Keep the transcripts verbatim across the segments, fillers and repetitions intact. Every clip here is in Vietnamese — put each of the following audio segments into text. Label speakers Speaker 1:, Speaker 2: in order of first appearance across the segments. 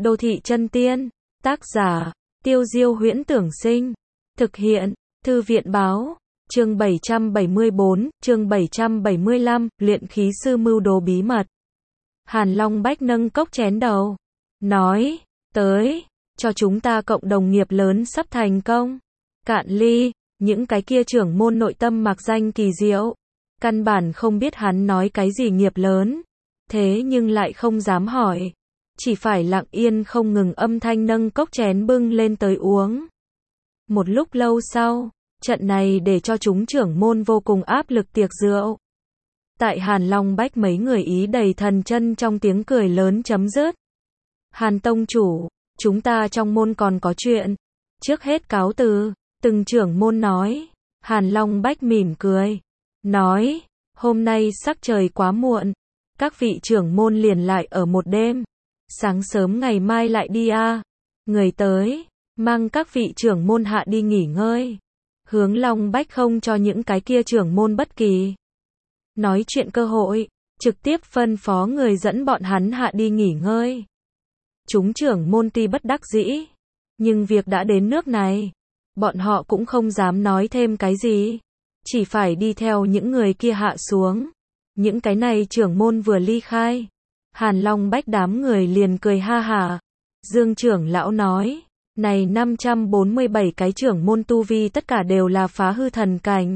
Speaker 1: Đô thị chân tiên. Tác giả, Tiêu Diêu Huyễn Tưởng Sinh. Thực hiện, Thư viện Báo. Chương bảy trăm bảy mươi bốn, chương bảy trăm bảy mươi lăm, luyện khí sư mưu đồ bí mật. Hàn Long Bách nâng cốc chén đầu. Nói, tới, cho chúng ta cộng đồng nghiệp lớn sắp thành công. Cạn ly, những cái kia trưởng môn nội tâm mặc danh kỳ diệu. Căn bản không biết hắn nói cái gì nghiệp lớn. Thế nhưng lại không dám hỏi. Chỉ phải lặng yên không ngừng âm thanh nâng cốc chén bưng lên tới uống. Một lúc lâu sau, trận này để cho chúng trưởng môn vô cùng áp lực tiệc rượu. Tại Hàn Long Bách mấy người ý đầy thần chân trong tiếng cười lớn chấm dứt. Hàn tông chủ, chúng ta trong môn còn có chuyện. Trước hết cáo từ, từng trưởng môn nói. Hàn Long Bách mỉm cười. Nói, hôm nay sắc trời quá muộn. Các vị trưởng môn liền lại ở một đêm. Sáng sớm ngày mai lại đi a. À. Người tới, mang các vị trưởng môn hạ đi nghỉ ngơi. Hướng Long Bách không cho những cái kia trưởng môn bất kỳ nói chuyện cơ hội, trực tiếp phân phó người dẫn bọn hắn hạ đi nghỉ ngơi. Chúng trưởng môn tuy bất đắc dĩ, nhưng việc đã đến nước này, bọn họ cũng không dám nói thêm cái gì, chỉ phải đi theo những người kia hạ xuống. Những cái này trưởng môn vừa ly khai, Hàn Long Bách đám người liền cười ha hả. Dương trưởng lão nói, này năm trăm bốn mươi bảy cái trưởng môn tu vi tất cả đều là phá hư thần cảnh.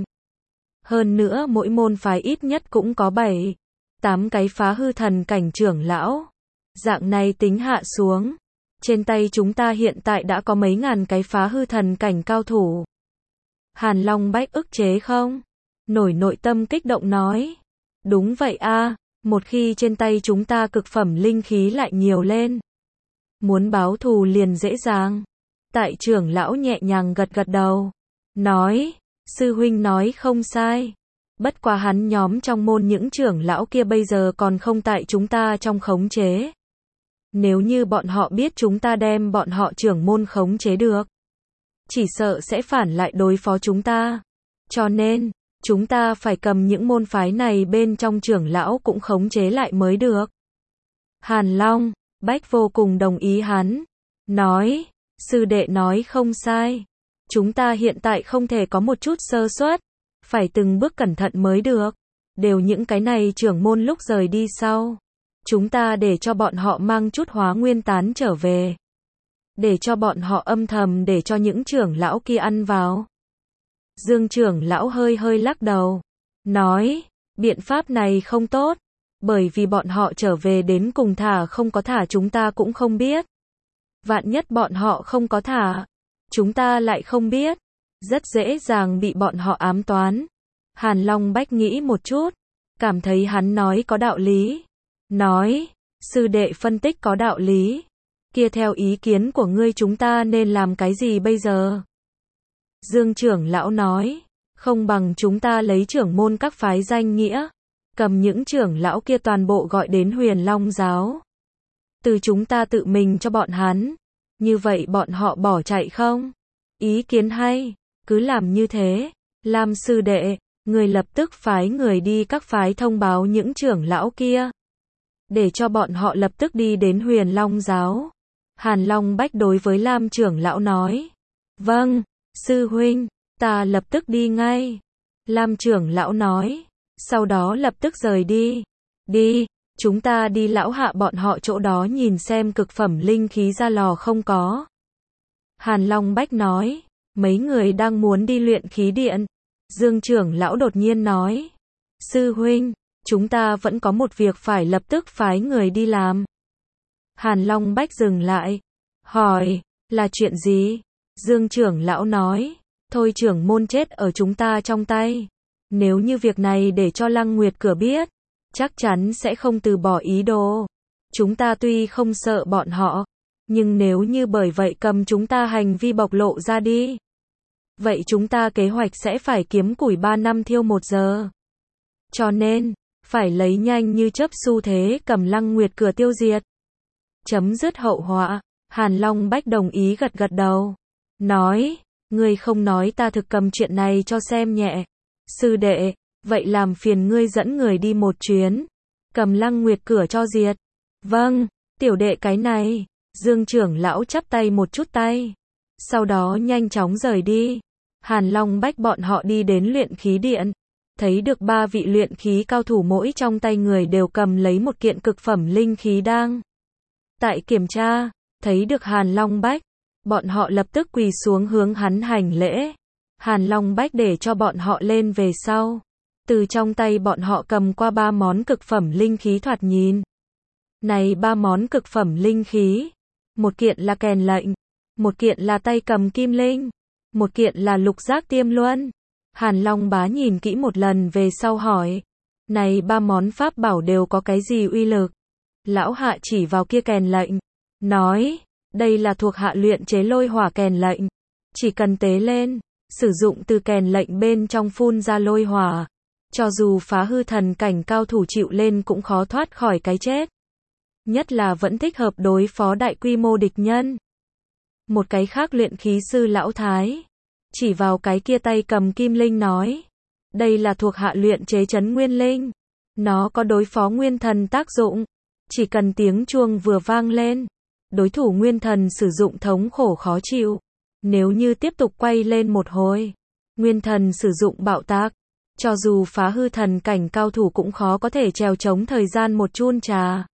Speaker 1: Hơn nữa mỗi môn phái ít nhất cũng có bảy, tám cái phá hư thần cảnh trưởng lão. Dạng này tính hạ xuống, trên tay chúng ta hiện tại đã có mấy ngàn cái phá hư thần cảnh cao thủ. Hàn Long Bách ức chế không nổi nội tâm kích động nói, đúng vậy a, một khi trên tay chúng ta cực phẩm linh khí lại nhiều lên, muốn báo thù liền dễ dàng. Tại trưởng lão nhẹ nhàng gật gật đầu, nói, sư huynh nói không sai. Bất quá hắn nhóm trong môn những trưởng lão kia bây giờ còn không tại chúng ta trong khống chế. Nếu như bọn họ biết chúng ta đem bọn họ trưởng môn khống chế được, chỉ sợ sẽ phản lại đối phó chúng ta. Cho nên, chúng ta phải cầm những môn phái này bên trong trưởng lão cũng khống chế lại mới được. Hàn Long Bách vô cùng đồng ý hắn. Nói, sư đệ nói không sai. Chúng ta hiện tại không thể có một chút sơ suất, phải từng bước cẩn thận mới được. Đều những cái này trưởng môn lúc rời đi sau, chúng ta để cho bọn họ mang chút hóa nguyên tán trở về. Để cho bọn họ âm thầm để cho những trưởng lão kia ăn vào. Dương trưởng lão hơi hơi lắc đầu. Nói, biện pháp này không tốt. Bởi vì bọn họ trở về đến cùng thả không có thả chúng ta cũng không biết. Vạn nhất bọn họ không có thả, chúng ta lại không biết. Rất dễ dàng bị bọn họ ám toán. Hàn Long Bách nghĩ một chút, cảm thấy hắn nói có đạo lý. Nói, sư đệ phân tích có đạo lý. Kia theo ý kiến của ngươi chúng ta nên làm cái gì bây giờ? Dương trưởng lão nói, không bằng chúng ta lấy trưởng môn các phái danh nghĩa, cầm những trưởng lão kia toàn bộ gọi đến Huyền Long giáo. Từ chúng ta tự mình cho bọn hắn. Như vậy bọn họ bỏ chạy không? Ý kiến hay, cứ làm như thế. Lam sư đệ, người lập tức phái người đi các phái thông báo những trưởng lão kia, để cho bọn họ lập tức đi đến Huyền Long giáo. Hàn Long Bách đối với Lam trưởng lão nói, vâng, sư huynh, ta lập tức đi ngay. Lam trưởng lão nói, sau đó lập tức rời đi. Đi, chúng ta đi lão hạ bọn họ chỗ đó nhìn xem cực phẩm linh khí ra lò không có. Hàn Long Bách nói, mấy người đang muốn đi luyện khí điện. Dương trưởng lão đột nhiên nói, sư huynh, chúng ta vẫn có một việc phải lập tức phái người đi làm. Hàn Long Bách dừng lại, hỏi, là chuyện gì? Dương trưởng lão nói, thôi trưởng môn chết ở chúng ta trong tay. Nếu như việc này để cho Lăng Nguyệt Cửa biết, chắc chắn sẽ không từ bỏ ý đồ. Chúng ta tuy không sợ bọn họ, nhưng nếu như bởi vậy cầm chúng ta hành vi bộc lộ ra đi, vậy chúng ta kế hoạch sẽ phải kiếm củi ba năm thiêu một giờ. Cho nên, phải lấy nhanh như chớp xu thế cầm Lăng Nguyệt Cửa tiêu diệt. Chấm dứt hậu họa. Hàn Long Bách đồng ý gật gật đầu. Nói, ngươi không nói ta thực cầm chuyện này cho xem nhẹ. Sư đệ, vậy làm phiền ngươi dẫn người đi một chuyến, cầm Lăng Nguyệt Cửa cho diệt. Vâng, tiểu đệ cái này. Dương trưởng lão chắp tay một chút tay. Sau đó nhanh chóng rời đi. Hàn Long Bách bọn họ đi đến luyện khí điện. Thấy được ba vị luyện khí cao thủ mỗi trong tay người đều cầm lấy một kiện cực phẩm linh khí đang. Tại kiểm tra, thấy được Hàn Long Bách. Bọn họ lập tức quỳ xuống hướng hắn hành lễ. Hàn Long Bách để cho bọn họ lên về sau. Từ trong tay bọn họ cầm qua ba món cực phẩm linh khí thoạt nhìn. Này ba món cực phẩm linh khí. Một kiện là kèn lệnh. Một kiện là tay cầm kim linh. Một kiện là lục giác tiêm luân. Hàn Long Bá nhìn kỹ một lần về sau hỏi. Này ba món pháp bảo đều có cái gì uy lực? Lão hạ chỉ vào kia kèn lệnh. Nói, đây là thuộc hạ luyện chế lôi hỏa kèn lệnh. Chỉ cần tế lên, sử dụng từ kèn lệnh bên trong phun ra lôi hỏa. Cho dù phá hư thần cảnh cao thủ chịu lên cũng khó thoát khỏi cái chết. Nhất là vẫn thích hợp đối phó đại quy mô địch nhân. Một cái khác luyện khí sư lão thái. Chỉ vào cái kia tay cầm kim linh nói. Đây là thuộc hạ luyện chế chấn nguyên linh. Nó có đối phó nguyên thần tác dụng. Chỉ cần tiếng chuông vừa vang lên. Đối thủ nguyên thần sử dụng thống khổ khó chịu. Nếu như tiếp tục quay lên một hồi. Nguyên thần sử dụng bạo tác. Cho dù phá hư thần cảnh cao thủ cũng khó có thể trèo chống thời gian một chun trà.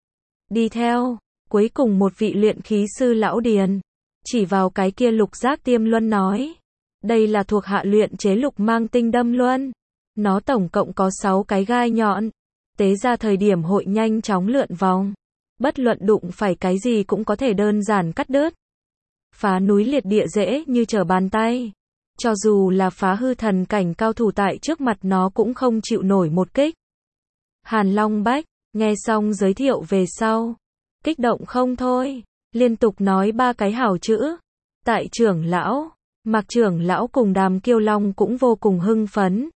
Speaker 1: Đi theo, cuối cùng một vị luyện khí sư lão điền. Chỉ vào cái kia lục giác tiêm luân nói. Đây là thuộc hạ luyện chế lục mang tinh đâm luân. Nó tổng cộng có sáu cái gai nhọn. Tế ra thời điểm hội nhanh chóng lượn vòng. Bất luận đụng phải cái gì cũng có thể đơn giản cắt đứt. Phá núi liệt địa dễ như trở bàn tay. Cho dù là phá hư thần cảnh cao thủ tại trước mặt nó cũng không chịu nổi một kích. Hàn Long Bách, nghe xong giới thiệu về sau. Kích động không thôi. Liên tục nói ba cái hảo chữ. Tại trưởng lão, Mạc trưởng lão cùng Đàm Kiêu Long cũng vô cùng hưng phấn.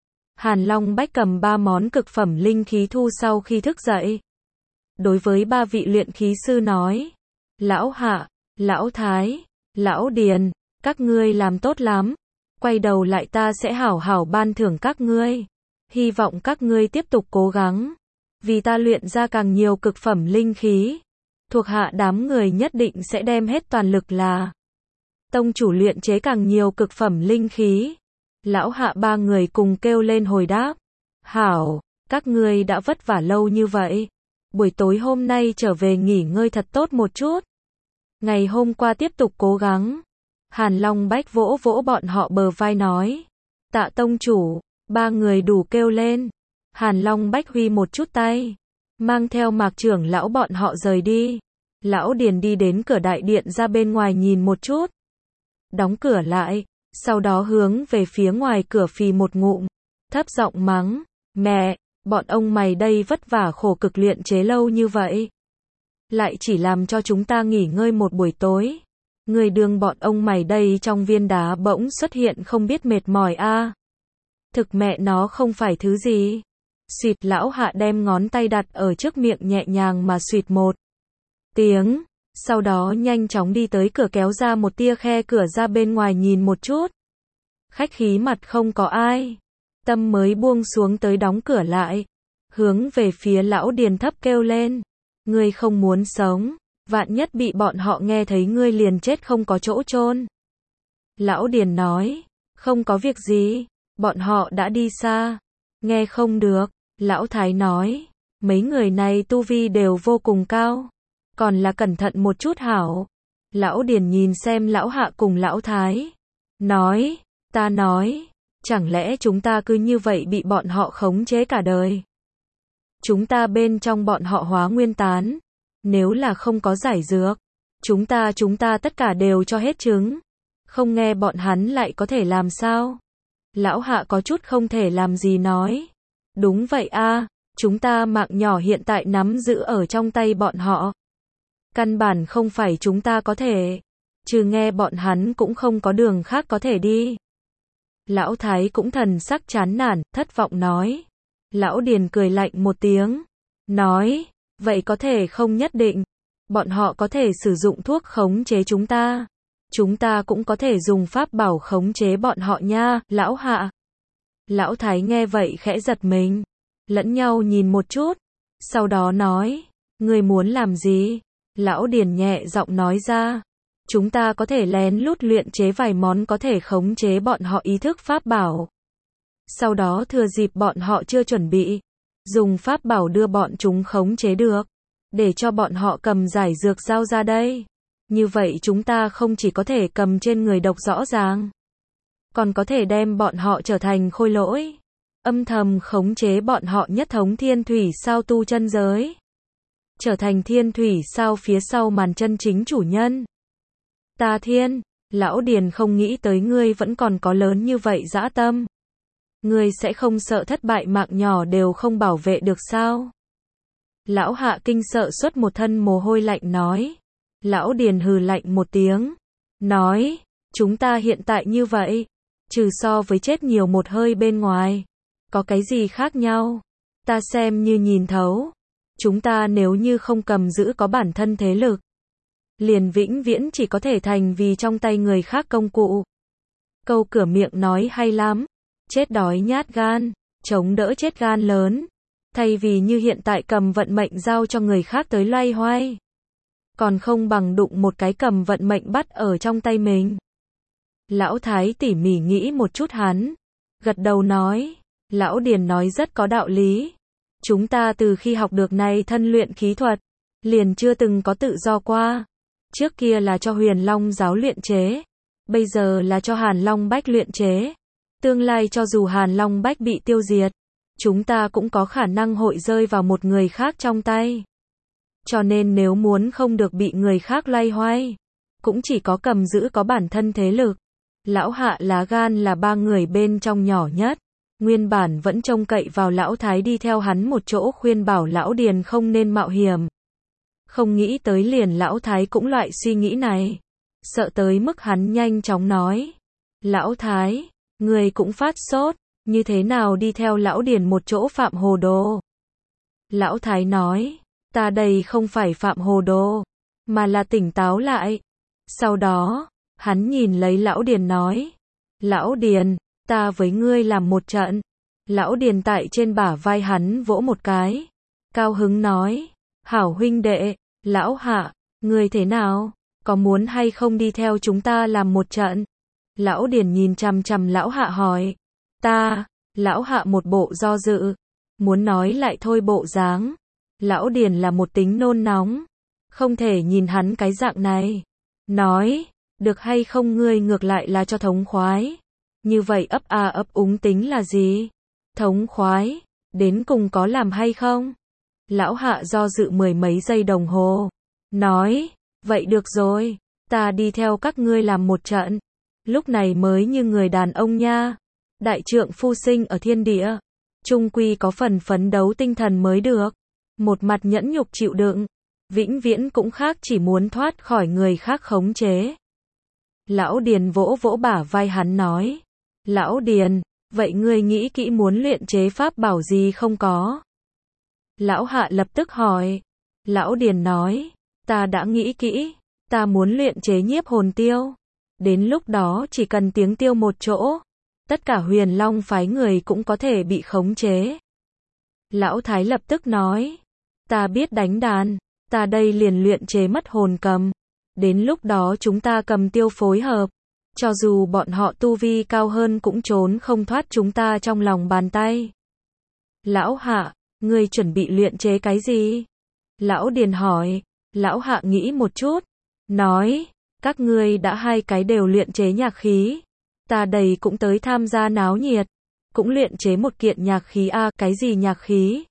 Speaker 1: Hàn Long Bách cầm ba món cực phẩm linh khí thu sau khi thức dậy. Đối với ba vị luyện khí sư nói. Lão Hạ, Lão Thái, Lão Điền, các ngươi làm tốt lắm. Quay đầu lại ta sẽ hảo hảo ban thưởng các ngươi. Hy vọng các ngươi tiếp tục cố gắng. Vì ta luyện ra càng nhiều cực phẩm linh khí. Thuộc hạ đám người nhất định sẽ đem hết toàn lực là. Tông chủ luyện chế càng nhiều cực phẩm linh khí. Lão hạ ba người cùng kêu lên hồi đáp. Hảo, các ngươi đã vất vả lâu như vậy. Buổi tối hôm nay trở về nghỉ ngơi thật tốt một chút. Ngày hôm qua tiếp tục cố gắng. Hàn Long Bách vỗ vỗ bọn họ bờ vai nói. Tạ tông chủ, ba người đủ kêu lên. Hàn Long Bách huy một chút tay. Mang theo Mạc trưởng lão bọn họ rời đi. Lão Điền đi đến cửa đại điện ra bên ngoài nhìn một chút. Đóng cửa lại. Sau đó hướng về phía ngoài cửa phì một ngụm. Thấp giọng mắng. Mẹ, bọn ông mày đây vất vả khổ cực luyện chế lâu như vậy. Lại chỉ làm cho chúng ta nghỉ ngơi một buổi tối. Người đường bọn ông mày đây trong viên đá bỗng xuất hiện không biết mệt mỏi a. À. Thực mẹ nó không phải thứ gì. Xuyệt lão hạ đem ngón tay đặt ở trước miệng nhẹ nhàng mà xuyệt một tiếng. Sau đó nhanh chóng đi tới cửa kéo ra một tia khe cửa ra bên ngoài nhìn một chút. Khách khí mặt không có ai. Tâm mới buông xuống tới đóng cửa lại. Hướng về phía lão Điền thấp kêu lên. Ngươi không muốn sống. Vạn nhất bị bọn họ nghe thấy ngươi liền chết không có chỗ chôn. Lão Điền nói. Không có việc gì. Bọn họ đã đi xa. Nghe không được. Lão Thái nói. Mấy người này tu vi đều vô cùng cao. Còn là cẩn thận một chút hảo. Lão Điền nhìn xem lão hạ cùng lão Thái. Nói. Ta nói. Chẳng lẽ chúng ta cứ như vậy bị bọn họ khống chế cả đời. Chúng ta bên trong bọn họ hóa nguyên tán. Nếu là không có giải dược. Chúng ta chúng ta tất cả đều cho hết trứng. Không nghe bọn hắn lại có thể làm sao. Lão hạ có chút không thể làm gì nói. Đúng vậy a, chúng ta mạng nhỏ hiện tại nắm giữ ở trong tay bọn họ. Căn bản không phải chúng ta có thể. Trừ nghe bọn hắn cũng không có đường khác có thể đi. Lão Thái cũng thần sắc chán nản, thất vọng nói. Lão Điền cười lạnh một tiếng. Nói, vậy có thể không nhất định. Bọn họ có thể sử dụng thuốc khống chế chúng ta. Chúng ta cũng có thể dùng pháp bảo khống chế bọn họ nha, lão hạ. Lão Thái nghe vậy khẽ giật mình. Lẫn nhau nhìn một chút. Sau đó nói, ngươi muốn làm gì? Lão Điền nhẹ giọng nói ra. Chúng ta có thể lén lút luyện chế vài món có thể khống chế bọn họ ý thức pháp bảo. Sau đó thừa dịp bọn họ chưa chuẩn bị, dùng pháp bảo đưa bọn chúng khống chế được, để cho bọn họ cầm giải dược giao ra đây. Như vậy chúng ta không chỉ có thể cầm trên người độc rõ ràng, còn có thể đem bọn họ trở thành khôi lỗi, âm thầm khống chế bọn họ nhất thống thiên thủy sao tu chân giới, trở thành thiên thủy sao phía sau màn chân chính chủ nhân. Ta thiên, Lão Điền không nghĩ tới ngươi vẫn còn có lớn như vậy dã tâm. Ngươi sẽ không sợ thất bại mạng nhỏ đều không bảo vệ được sao? Lão Hạ kinh sợ xuất một thân mồ hôi lạnh nói. Lão Điền hừ lạnh một tiếng, nói, chúng ta hiện tại như vậy, trừ so với chết nhiều một hơi bên ngoài, có cái gì khác nhau? Ta xem như nhìn thấu, chúng ta nếu như không cầm giữ có bản thân thế lực, liền vĩnh viễn chỉ có thể thành vì trong tay người khác công cụ. Câu cửa miệng nói hay lắm, chết đói nhát gan, chống đỡ chết gan lớn, thay vì như hiện tại cầm vận mệnh giao cho người khác tới loay hoay, còn không bằng đụng một cái cầm vận mệnh bắt ở trong tay mình. Lão Thái tỉ mỉ nghĩ một chút hắn, gật đầu nói, Lão Điền nói rất có đạo lý. Chúng ta từ khi học được này thân luyện khí thuật, liền chưa từng có tự do qua. Trước kia là cho Huyền Long giáo luyện chế, bây giờ là cho Hàn Long Bách luyện chế. Tương lai cho dù Hàn Long Bách bị tiêu diệt, chúng ta cũng có khả năng hội rơi vào một người khác trong tay. Cho nên nếu muốn không được bị người khác loay hoay, cũng chỉ có cầm giữ có bản thân thế lực. Lão Hạ lá gan là ba người bên trong nhỏ nhất, nguyên bản vẫn trông cậy vào Lão Thái đi theo hắn một chỗ khuyên bảo Lão Điền không nên mạo hiểm. Không nghĩ tới liền Lão Thái cũng loại suy nghĩ này, sợ tới mức hắn nhanh chóng nói, Lão Thái, người cũng phát sốt, như thế nào đi theo Lão Điền một chỗ phạm hồ đồ? Lão Thái nói, ta đây không phải phạm hồ đồ, mà là tỉnh táo lại. Sau đó, hắn nhìn lấy Lão Điền nói, Lão Điền, ta với ngươi làm một trận. Lão Điền tại trên bả vai hắn vỗ một cái, cao hứng nói, hảo huynh đệ, Lão Hạ, ngươi thế nào, có muốn hay không đi theo chúng ta làm một trận? Lão Điền nhìn chằm chằm Lão Hạ hỏi, ta, Lão Hạ một bộ do dự, muốn nói lại thôi bộ dáng. Lão Điền là một tính nôn nóng, không thể nhìn hắn cái dạng này, nói, được hay không ngươi ngược lại là cho thống khoái. Như vậy ấp a ấp úng tính là gì? Thống khoái, đến cùng có làm hay không? Lão Hạ do dự mười mấy giây đồng hồ, nói, vậy được rồi, ta đi theo các ngươi làm một trận. Lúc này mới như người đàn ông nha, đại trượng phu sinh ở thiên địa, chung quy có phần phấn đấu tinh thần mới được. Một mặt nhẫn nhục chịu đựng, vĩnh viễn cũng khác chỉ muốn thoát khỏi người khác khống chế. Lão Điền vỗ vỗ bả vai hắn nói, Lão Điền, vậy ngươi nghĩ kỹ muốn luyện chế pháp bảo gì không có? Lão Hạ lập tức hỏi. Lão Điền nói, ta đã nghĩ kỹ, ta muốn luyện chế nhiếp hồn tiêu. Đến lúc đó chỉ cần tiếng tiêu một chỗ, tất cả Huyền Long phái người cũng có thể bị khống chế. Lão Thái lập tức nói, ta biết đánh đàn, ta đây liền luyện chế mất hồn cầm. Đến lúc đó chúng ta cầm tiêu phối hợp, cho dù bọn họ tu vi cao hơn cũng trốn không thoát chúng ta trong lòng bàn tay. Lão Hạ, ngươi chuẩn bị luyện chế cái gì? Lão Điền hỏi. Lão Hạ nghĩ một chút, nói, các ngươi đã hai cái đều luyện chế nhạc khí, ta đây cũng tới tham gia náo nhiệt, cũng luyện chế một kiện nhạc khí a. À, cái gì nhạc khí?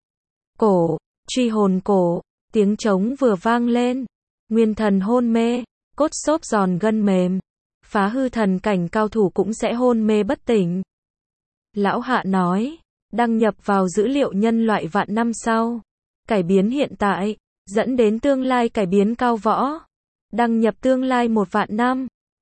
Speaker 1: Cổ, truy hồn cổ. Tiếng trống vừa vang lên, nguyên thần hôn mê, cốt xốp giòn gân mềm, phá hư thần cảnh cao thủ cũng sẽ hôn mê bất tỉnh. Lão Hạ nói, đăng nhập vào dữ liệu nhân loại vạn năm sau, cải biến hiện tại, dẫn đến tương lai cải biến cao võ, đăng nhập tương lai một vạn năm.